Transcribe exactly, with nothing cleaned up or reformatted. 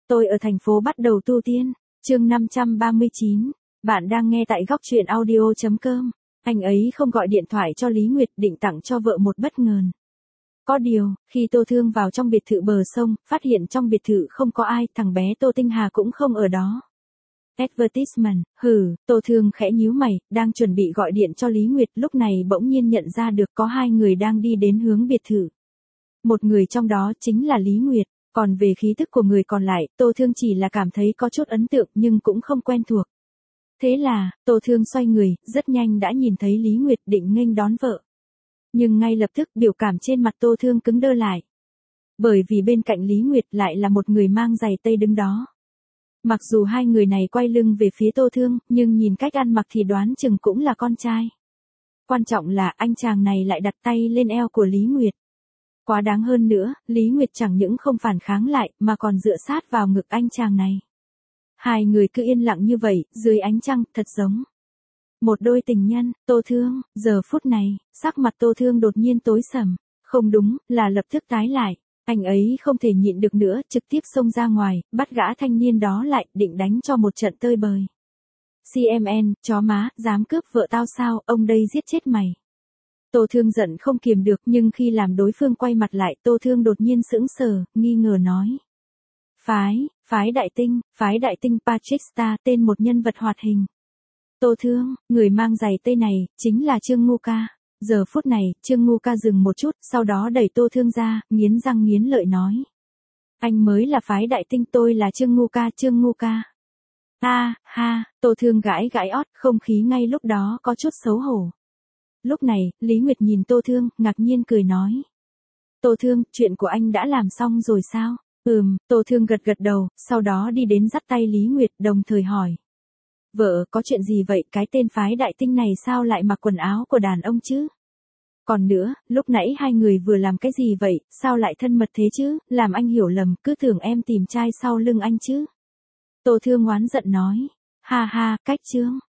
Tôi ở thành phố bắt đầu tu tiên. Chương năm trăm ba mươi chín. Bạn đang nghe tại góc truyện audio chấm com. Anh ấy không gọi điện thoại cho Lý Nguyệt, định tặng cho vợ một bất ngờ. Có điều, khi Tô Thương vào trong biệt thự bờ sông, phát hiện trong biệt thự không có ai, thằng bé Tô Tinh Hà cũng không ở đó. Advertisement, hừ, Tô Thương khẽ nhíu mày, đang chuẩn bị gọi điện cho Lý Nguyệt, lúc này bỗng nhiên nhận ra được có hai người đang đi đến hướng biệt thự. Một người trong đó chính là Lý Nguyệt, còn về khí thức của người còn lại, Tô Thương chỉ là cảm thấy có chút ấn tượng nhưng cũng không quen thuộc. Thế là, Tô Thương xoay người, rất nhanh đã nhìn thấy Lý Nguyệt định nghênh đón vợ. Nhưng ngay lập tức biểu cảm trên mặt Tô Thương cứng đơ lại. Bởi vì bên cạnh Lý Nguyệt lại là một người mang giày tây đứng đó. Mặc dù hai người này quay lưng về phía Tô Thương, nhưng nhìn cách ăn mặc thì đoán chừng cũng là con trai. Quan trọng là anh chàng này lại đặt tay lên eo của Lý Nguyệt. Quá đáng hơn nữa, Lý Nguyệt chẳng những không phản kháng lại, mà còn dựa sát vào ngực anh chàng này. Hai người cứ yên lặng như vậy, dưới ánh trăng, thật giống một đôi tình nhân. Tô Thương, giờ phút này, sắc mặt Tô Thương đột nhiên tối sầm. Không đúng, là lập tức tái lại. Anh ấy không thể nhịn được nữa, trực tiếp xông ra ngoài, bắt gã thanh niên đó lại, định đánh cho một trận tơi bời. xê em en, chó má, dám cướp vợ tao sao, ông đây giết chết mày. Tô Thương giận không kiềm được, nhưng khi làm đối phương quay mặt lại, Tô Thương đột nhiên sững sờ, nghi ngờ nói. Phái, phái đại tinh, phái đại tinh Patrick Star, tên một nhân vật hoạt hình. Tô Thương, người mang giày tây này, chính là Trương Ngu Ca. Giờ phút này, Trương Ngu Ca dừng một chút, sau đó đẩy Tô Thương ra, nghiến răng nghiến lợi nói. Anh mới là phái đại tinh, tôi là Trương Ngu Ca, Trương Ngu Ca. Ha, ha, Tô Thương gãi gãi ót, không khí ngay lúc đó có chút xấu hổ. Lúc này, Lý Nguyệt nhìn Tô Thương, ngạc nhiên cười nói. Tô Thương, chuyện của anh đã làm xong rồi sao? Ừm, Tô Thương gật gật đầu, sau đó đi đến dắt tay Lý Nguyệt, đồng thời hỏi. Vợ, có chuyện gì vậy, cái tên phái đại tinh này sao lại mặc quần áo của đàn ông chứ? Còn nữa, lúc nãy hai người vừa làm cái gì vậy, sao lại thân mật thế chứ, làm anh hiểu lầm, cứ tưởng em tìm trai sau lưng anh chứ. Tô Thương oán giận nói. Ha ha, cách trương.